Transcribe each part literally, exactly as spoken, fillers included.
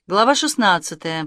Глава шестнадцатая.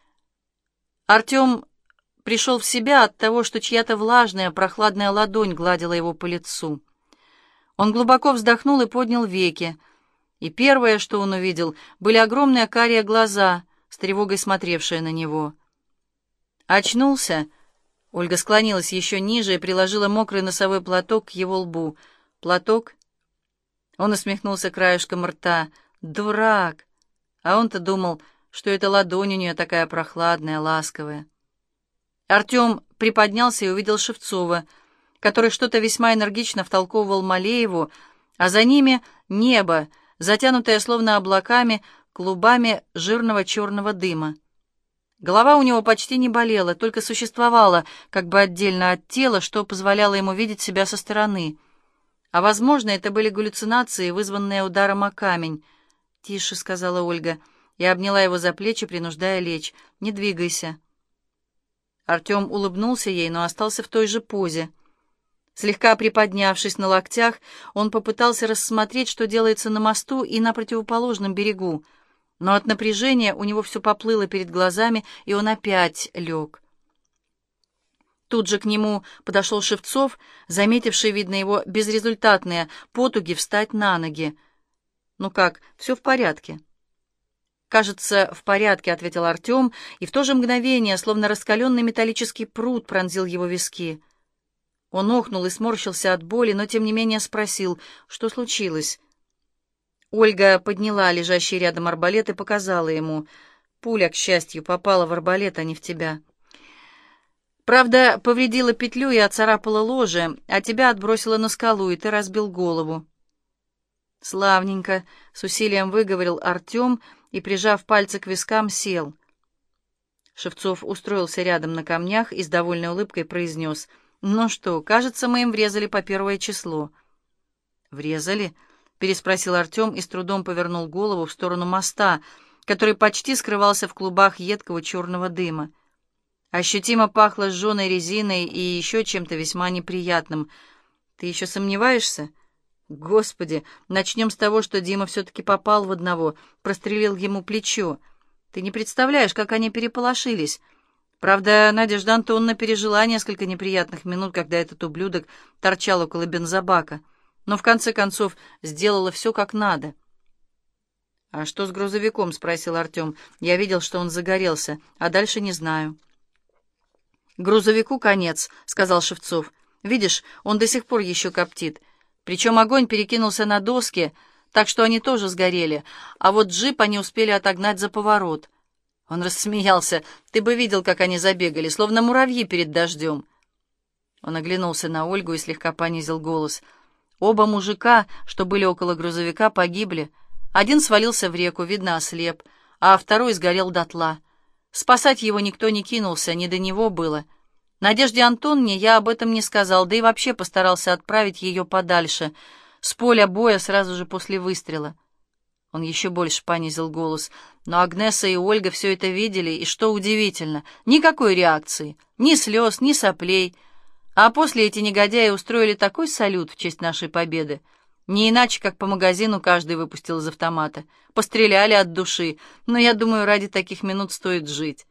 Артем пришел в себя от того, что чья-то влажная, прохладная ладонь гладила его по лицу. Он глубоко вздохнул и поднял веки, и первое, что он увидел, были огромные карие глаза, с тревогой смотревшие на него. «Очнулся?» Ольга склонилась еще ниже и приложила мокрый носовой платок к его лбу. «Платок?» Он усмехнулся краешком рта. «Дурак!» А он-то думал, что эта ладонь у нее такая прохладная, ласковая. Артем приподнялся и увидел Шевцова, который что-то весьма энергично втолковывал Малееву, а за ними небо, затянутое словно облаками, клубами жирного черного дыма. Голова у него почти не болела, только существовала как бы отдельно от тела, что позволяло ему видеть себя со стороны. А, возможно, это были галлюцинации, вызванные ударом о камень. «Тише», — сказала Ольга, и обняла его за плечи, принуждая лечь. «Не двигайся». Артем улыбнулся ей, но остался в той же позе. Слегка приподнявшись на локтях, он попытался рассмотреть, что делается на мосту и на противоположном берегу, но от напряжения у него все поплыло перед глазами, и он опять лег. Тут же к нему подошел Шевцов, заметивший, видно, его безрезультатные потуги встать на ноги. «Ну как, все в порядке?» «Кажется, в порядке», — ответил Артем, и в то же мгновение, словно раскаленный металлический прут, пронзил его виски. Он охнул и сморщился от боли, но тем не менее спросил, что случилось. Ольга подняла лежащий рядом арбалет и показала ему. «Пуля, к счастью, попала в арбалет, а не в тебя. Правда, повредила петлю и оцарапала ложе, а тебя отбросила на скалу, и ты разбил голову». «Славненько», — с усилием выговорил Артем и, прижав пальцы к вискам, сел. Шевцов устроился рядом на камнях и с довольной улыбкой произнес: «Ну что, кажется, мы им врезали по первое число». «Врезали?» — переспросил Артем и с трудом повернул голову в сторону моста, который почти скрывался в клубах едкого черного дыма. Ощутимо пахло сжженной резиной и еще чем-то весьма неприятным. «Ты еще сомневаешься?» «Господи, начнем с того, что Дима все-таки попал в одного, прострелил ему плечо. Ты не представляешь, как они переполошились. Правда, Надежда Антоновна пережила несколько неприятных минут, когда этот ублюдок торчал около бензобака, но в конце концов сделала все как надо». «А что с грузовиком?» — спросил Артем. «Я видел, что он загорелся, а дальше не знаю». «Грузовику конец», — сказал Шевцов. «Видишь, он до сих пор еще коптит. Причем огонь перекинулся на доски, так что они тоже сгорели, а вот джип они успели отогнать за поворот». Он рассмеялся. «Ты бы видел, как они забегали, словно муравьи перед дождем». Он оглянулся на Ольгу и слегка понизил голос. «Оба мужика, что были около грузовика, погибли. Один свалился в реку, видно, ослеп, а второй сгорел дотла. Спасать его никто не кинулся, не до него было. Надежде Антоновне я об этом не сказал, да и вообще постарался отправить ее подальше, с поля боя сразу же после выстрела». Он еще больше понизил голос. Но Агнеса и Ольга все это видели, и, что удивительно, никакой реакции, ни слез, ни соплей. А после эти негодяи устроили такой салют в честь нашей победы. Не иначе, как по магазину каждый выпустил из автомата. Постреляли от души, но я думаю, ради таких минут стоит жить.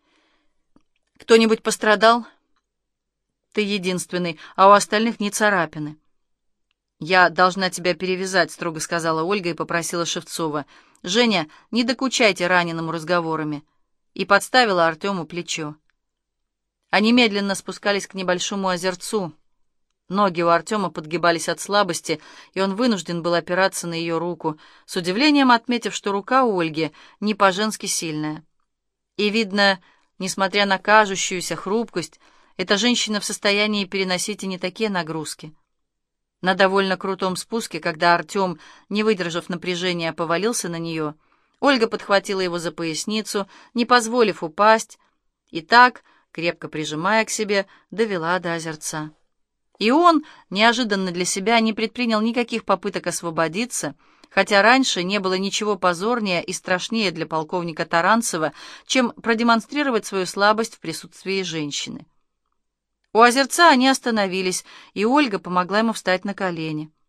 Кто-нибудь пострадал? Ты единственный, а у остальных не царапины. «Я должна тебя перевязать», — строго сказала Ольга и попросила Шевцова. «Женя, не докучайте раненому разговорами». И подставила Артему плечо. Они медленно спускались к небольшому озерцу. Ноги у Артема подгибались от слабости, и он вынужден был опираться на ее руку, с удивлением отметив, что рука у Ольги не по-женски сильная. И, видно, несмотря на кажущуюся хрупкость, эта женщина в состоянии переносить и не такие нагрузки. На довольно крутом спуске, когда Артем, не выдержав напряжения, повалился на нее, Ольга подхватила его за поясницу, не позволив упасть, и так, крепко прижимая к себе, довела до озерца. И он, неожиданно для себя, не предпринял никаких попыток освободиться, хотя раньше не было ничего позорнее и страшнее для полковника Таранцева, чем продемонстрировать свою слабость в присутствии женщины. У озерца они остановились, и Ольга помогла ему встать на колени.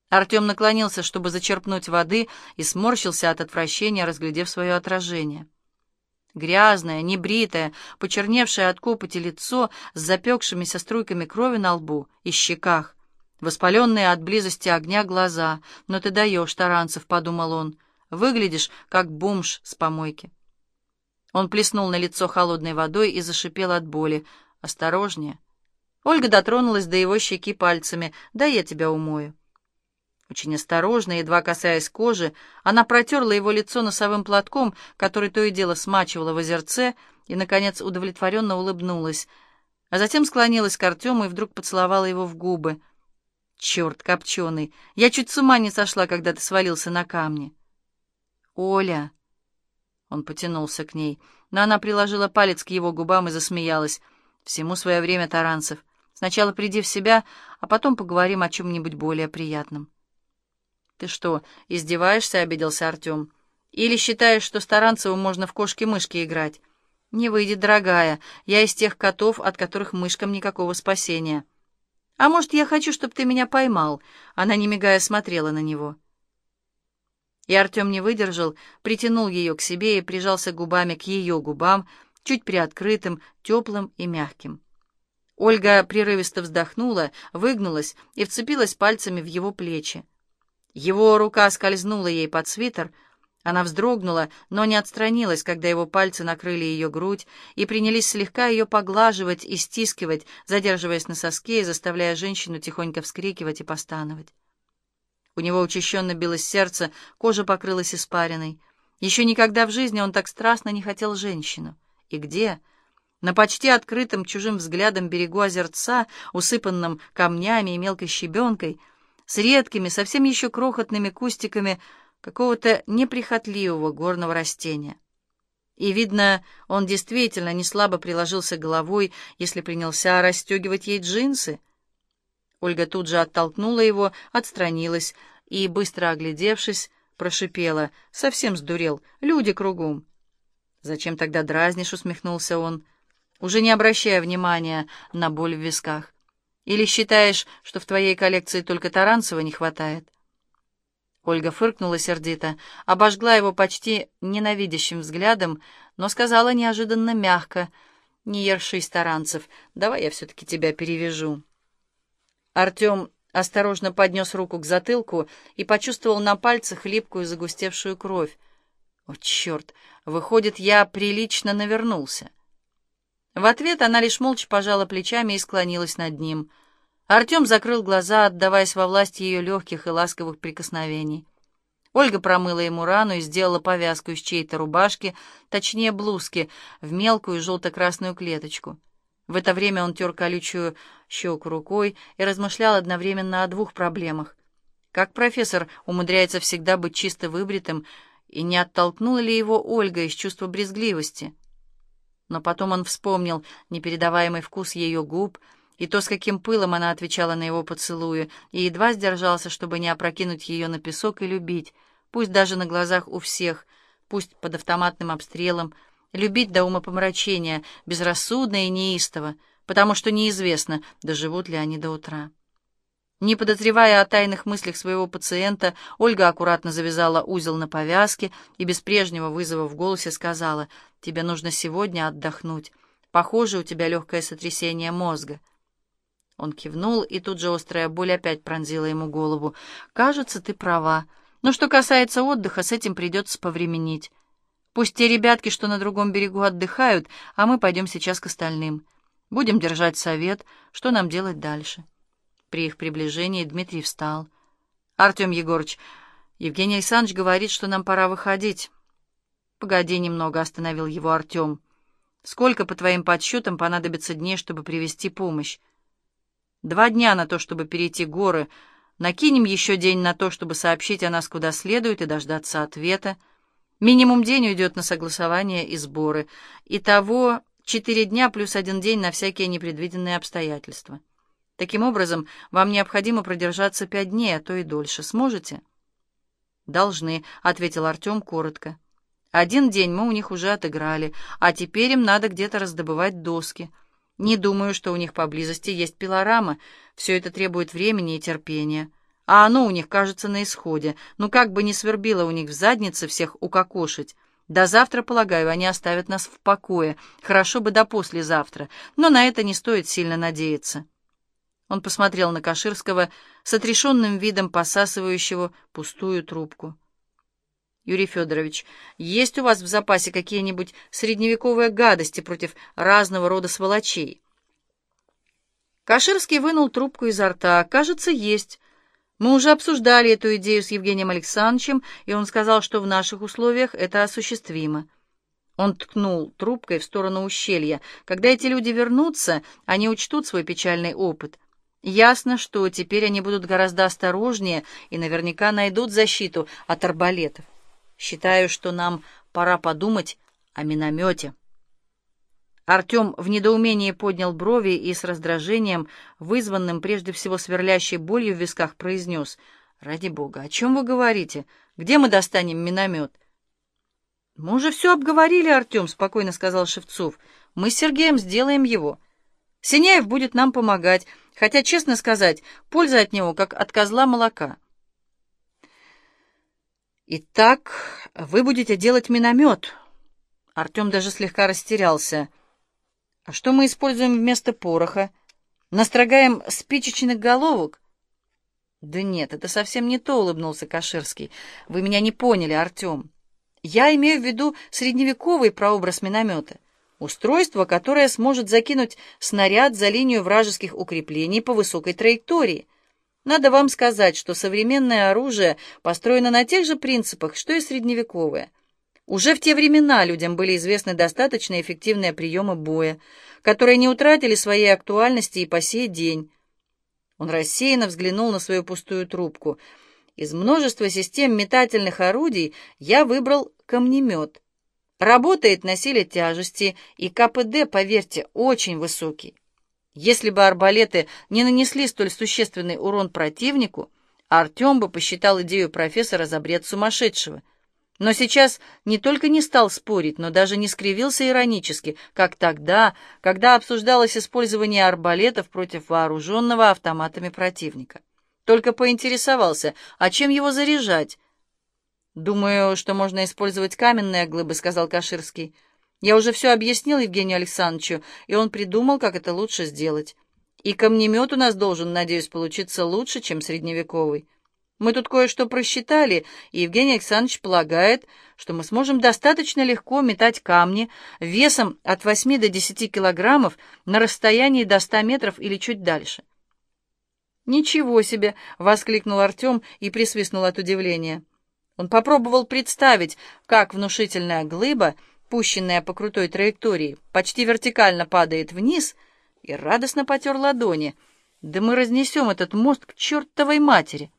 Артем наклонился, чтобы зачерпнуть воды, и сморщился от отвращения, разглядев свое отражение. Грязное, небритое, почерневшее от копоти лицо с запекшимися струйками крови на лбу и щеках, воспаленные от близости огня глаза. «Но ты даешь, Таранцев», — подумал он, — «выглядишь, как бомж с помойки». Он плеснул на лицо холодной водой и зашипел от боли. «Осторожнее». Ольга дотронулась до его щеки пальцами. «Дай я тебя умою». Очень осторожно, едва касаясь кожи, она протерла его лицо носовым платком, который то и дело смачивала в озерце, и, наконец, удовлетворенно улыбнулась, а затем склонилась к Артему и вдруг поцеловала его в губы. «Черт копченый! Я чуть с ума не сошла, когда ты свалился на камни!» «Оля!» Он потянулся к ней, но она приложила палец к его губам и засмеялась. «Всему свое время, Таранцев. Сначала приди в себя, а потом поговорим о чем-нибудь более приятном». «Ты что, издеваешься?» — обиделся Артем. «Или считаешь, что с Таранцевым можно в кошки-мышки играть?» «Не выйдет, дорогая. Я из тех котов, от которых мышкам никакого спасения». «А может, я хочу, чтобы ты меня поймал?» Она, не мигая, смотрела на него. И Артем не выдержал, притянул ее к себе и прижался губами к ее губам, чуть приоткрытым, теплым и мягким. Ольга прерывисто вздохнула, выгнулась и вцепилась пальцами в его плечи. Его рука скользнула ей под свитер, она вздрогнула, но не отстранилась, когда его пальцы накрыли ее грудь и принялись слегка ее поглаживать и стискивать, задерживаясь на соске и заставляя женщину тихонько вскрикивать и постановать. У него учащенно билось сердце, кожа покрылась испариной. Еще никогда в жизни он так страстно не хотел женщину. И где? На почти открытом чужим взглядом берегу озерца, усыпанном камнями и мелкой щебенкой, с редкими, совсем еще крохотными кустиками какого-то неприхотливого горного растения. И, видно, он действительно не слабо приложился головой, если принялся расстегивать ей джинсы. Ольга тут же оттолкнула его, отстранилась и, быстро оглядевшись, прошипела: «Совсем сдурел, люди кругом». «Зачем тогда дразнишь?» — усмехнулся он, уже не обращая внимания на боль в висках. «Или считаешь, что в твоей коллекции только Таранцева не хватает?» Ольга фыркнула сердито, обожгла его почти ненавидящим взглядом, но сказала неожиданно мягко: «Не ершись, Таранцев, давай я все-таки тебя перевяжу». Артем осторожно поднес руку к затылку и почувствовал на пальцах липкую загустевшую кровь. «О, черт! Выходит, я прилично навернулся». В ответ она лишь молча пожала плечами и склонилась над ним. Артем закрыл глаза, отдаваясь во власть ее легких и ласковых прикосновений. Ольга промыла ему рану и сделала повязку из чьей-то рубашки, точнее блузки, в мелкую желто-красную клеточку. В это время он тер колючую щеку рукой и размышлял одновременно о двух проблемах. Как профессор умудряется всегда быть чисто выбритым, и не оттолкнула ли его Ольга из чувства брезгливости? Но потом он вспомнил непередаваемый вкус ее губ и то, с каким пылом она отвечала на его поцелуи, и едва сдержался, чтобы не опрокинуть ее на песок и любить, пусть даже на глазах у всех, пусть под автоматным обстрелом, любить до умопомрачения, безрассудно и неистово, потому что неизвестно, доживут ли они до утра. Не подозревая о тайных мыслях своего пациента, Ольга аккуратно завязала узел на повязке и без прежнего вызова в голосе сказала: «Тебе нужно сегодня отдохнуть. Похоже, у тебя легкое сотрясение мозга». Он кивнул, и тут же острая боль опять пронзила ему голову. «Кажется, ты права. Но что касается отдыха, с этим придется повременить. Пусть те ребятки, что на другом берегу, отдыхают, а мы пойдем сейчас к остальным. Будем держать совет, что нам делать дальше». При их приближении Дмитрий встал. «Артем Егорыч, Евгений Александрович говорит, что нам пора выходить». «Погоди немного», — остановил его Артем. «Сколько, по твоим подсчетам, понадобится дней, чтобы привезти помощь?» «Два дня на то, чтобы перейти горы. Накинем еще день на то, чтобы сообщить о нас куда следует и дождаться ответа. Минимум день уйдет на согласование и сборы. Итого четыре дня плюс один день на всякие непредвиденные обстоятельства. Таким образом, вам необходимо продержаться пять дней, а то и дольше. Сможете?» «Должны», — ответил Артем коротко. «Один день мы у них уже отыграли, а теперь им надо где-то раздобывать доски. Не думаю, что у них поблизости есть пилорама. Все это требует времени и терпения. а оно у них, кажется, на исходе. Ну, как бы ни свербило у них в заднице всех укокошить. До завтра, полагаю, они оставят нас в покое. Хорошо бы до послезавтра, но на это не стоит сильно надеяться». Он посмотрел на Каширского с отрешенным видом посасывающего пустую трубку. «Юрий Федорович, есть у вас в запасе какие-нибудь средневековые гадости против разного рода сволочей?» Каширский вынул трубку изо рта. «Кажется, есть. Мы уже обсуждали эту идею с Евгением Александровичем, и он сказал, что в наших условиях это осуществимо». Он ткнул трубкой в сторону ущелья. «Когда эти люди вернутся, они учтут свой печальный опыт. Ясно, что теперь они будут гораздо осторожнее и наверняка найдут защиту от арбалетов. Считаю, что нам пора подумать о миномете». Артем в недоумении поднял брови и с раздражением, вызванным прежде всего сверлящей болью в висках, произнес: «Ради бога, о чем вы говорите? Где мы достанем миномет?» «Мы уже все обговорили, Артем», — спокойно сказал Шевцов. «Мы с Сергеем сделаем его. Синяев будет нам помогать, хотя, честно сказать, польза от него, как от козла молока». «Итак, вы будете делать миномет». Артем даже слегка растерялся. «А что мы используем вместо пороха? Настрогаем спичечных головок?» «Да нет, это совсем не то», — улыбнулся Каширский. «Вы меня не поняли, Артем. Я имею в виду средневековый прообраз миномета. Устройство, которое сможет закинуть снаряд за линию вражеских укреплений по высокой траектории. Надо вам сказать, что современное оружие построено на тех же принципах, что и средневековое. Уже в те времена людям были известны достаточно эффективные приемы боя, которые не утратили своей актуальности и по сей день». Он рассеянно взглянул на свою пустую трубку. «Из множества систем метательных орудий я выбрал камнемет. Работает на силе тяжести, и ка пэ дэ, поверьте, очень высокий. Если бы арбалеты не нанесли столь существенный урон противнику, Артем бы посчитал идею профессора за бред сумасшедшего. Но сейчас не только не стал спорить, но даже не скривился иронически, как тогда, когда обсуждалось использование арбалетов против вооруженного автоматами противника. Только поинтересовался, а чем его заряжать? «Думаю, что можно использовать каменные глыбы», — сказал Каширский. «Я уже все объяснил Евгению Александровичу, и он придумал, как это лучше сделать. И камнемет у нас должен, надеюсь, получиться лучше, чем средневековый. Мы тут кое-что просчитали, и Евгений Александрович полагает, что мы сможем достаточно легко метать камни весом от восьми до десяти килограммов на расстоянии до ста метров или чуть дальше». «Ничего себе!» — воскликнул Артем и присвистнул от удивления. Он попробовал представить, как внушительная глыба, пущенная по крутой траектории, почти вертикально падает вниз, и радостно потер ладони. «Да мы разнесем этот мост к чертовой матери!»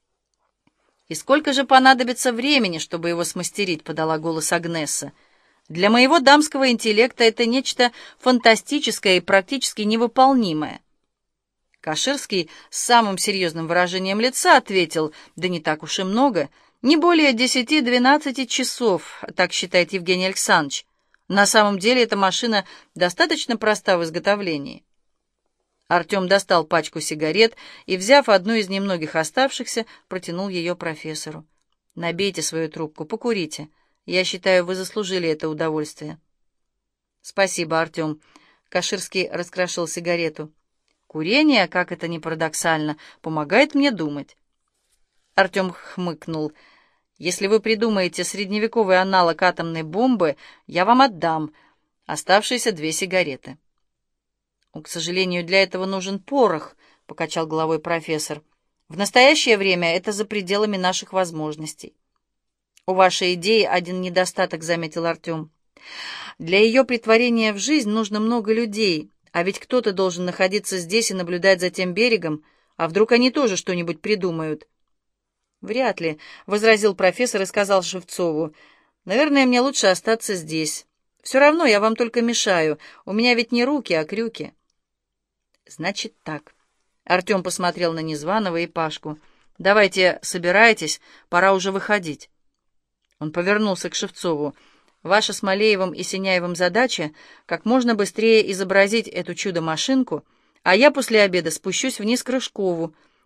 «И сколько же понадобится времени, чтобы его смастерить?» — подала голос Агнесса. «Для моего дамского интеллекта это нечто фантастическое и практически невыполнимое». Каширский с самым серьезным выражением лица ответил: «Да не так уж и много. Не более десяти-двенадцати часов, так считает Евгений Александрович. На самом деле эта машина достаточно проста в изготовлении». Артем достал пачку сигарет и, взяв одну из немногих оставшихся, протянул ее профессору. «Набейте свою трубку, покурите. Я считаю, вы заслужили это удовольствие». «Спасибо, Артем». Каширский раскрошил сигарету. «Курение, как это ни парадоксально, помогает мне думать». Артем хмыкнул. «Если вы придумаете средневековый аналог атомной бомбы, я вам отдам оставшиеся две сигареты». «К сожалению, для этого нужен порох», — покачал головой профессор. «В настоящее время это за пределами наших возможностей». «У вашей идеи один недостаток», — заметил Артем. «Для ее претворения в жизнь нужно много людей, а ведь кто-то должен находиться здесь и наблюдать за тем берегом, а вдруг они тоже что-нибудь придумают». «Вряд ли», — возразил профессор и сказал Шевцову. «Наверное, мне лучше остаться здесь. Все равно я вам только мешаю. У меня ведь не руки, а крюки». «Значит так». Артем посмотрел на Незваного и Пашку. «Давайте собирайтесь, пора уже выходить». Он повернулся к Шевцову. «Ваша с Малеевым и Синяевым задача — как можно быстрее изобразить эту чудо-машинку, а я после обеда спущусь вниз к Рыжкову.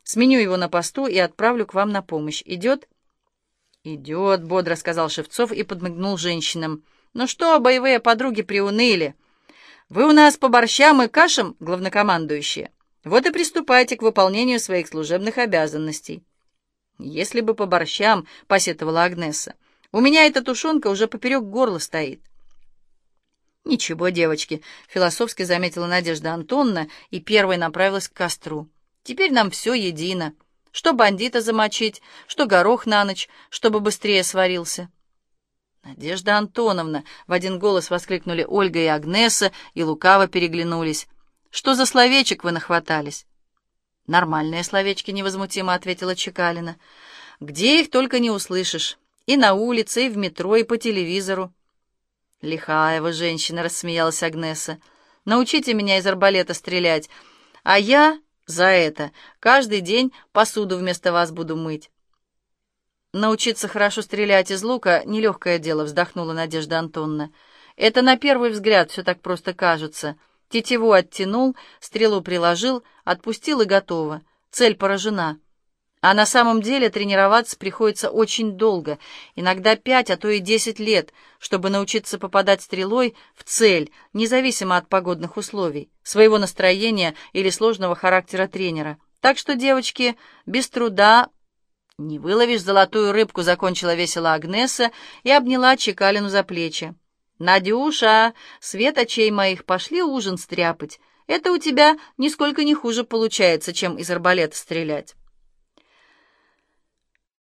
Сменю его на посту и отправлю к вам на помощь. Идет?» «Идет», — бодро сказал Шевцов и подмигнул женщинам. «Ну что, боевые подруги приуныли? Вы у нас по борщам и кашам, главнокомандующие. Вот и приступайте к выполнению своих служебных обязанностей». «Если бы по борщам», — посетовала Агнеса, — «у меня эта тушенка уже поперек горла стоит». «Ничего, девочки», — философски заметила Надежда Антоновна и первой направилась к костру. «Теперь нам все едино. Что бандита замочить, что горох на ночь, чтобы быстрее сварился». «Надежда Антоновна!» — в один голос воскликнули Ольга и Агнеса, и лукаво переглянулись. «Что за словечек вы нахватались?» «Нормальные словечки», — невозмутимо ответила Чекалина. «Где их только не услышишь. И на улице, и в метро, и по телевизору». «Лихая вы женщина», — рассмеялась Агнеса. «Научите меня из арбалета стрелять, а я за это каждый день посуду вместо вас буду мыть». «Научиться хорошо стрелять из лука — нелегкое дело», — вздохнула Надежда Антоновна. «Это на первый взгляд все так просто кажется. Тетиву оттянул, стрелу приложил, отпустил и готово. Цель поражена. А на самом деле тренироваться приходится очень долго, иногда пять, а то и десять лет, чтобы научиться попадать стрелой в цель, независимо от погодных условий, своего настроения или сложного характера тренера. Так что, девочки, без труда не выловишь золотую рыбку», — закончила весело Агнеса и обняла Чекалину за плечи. «Надюша, свет очей моих, пошли ужин стряпать. Это у тебя нисколько не хуже получается, чем из арбалета стрелять».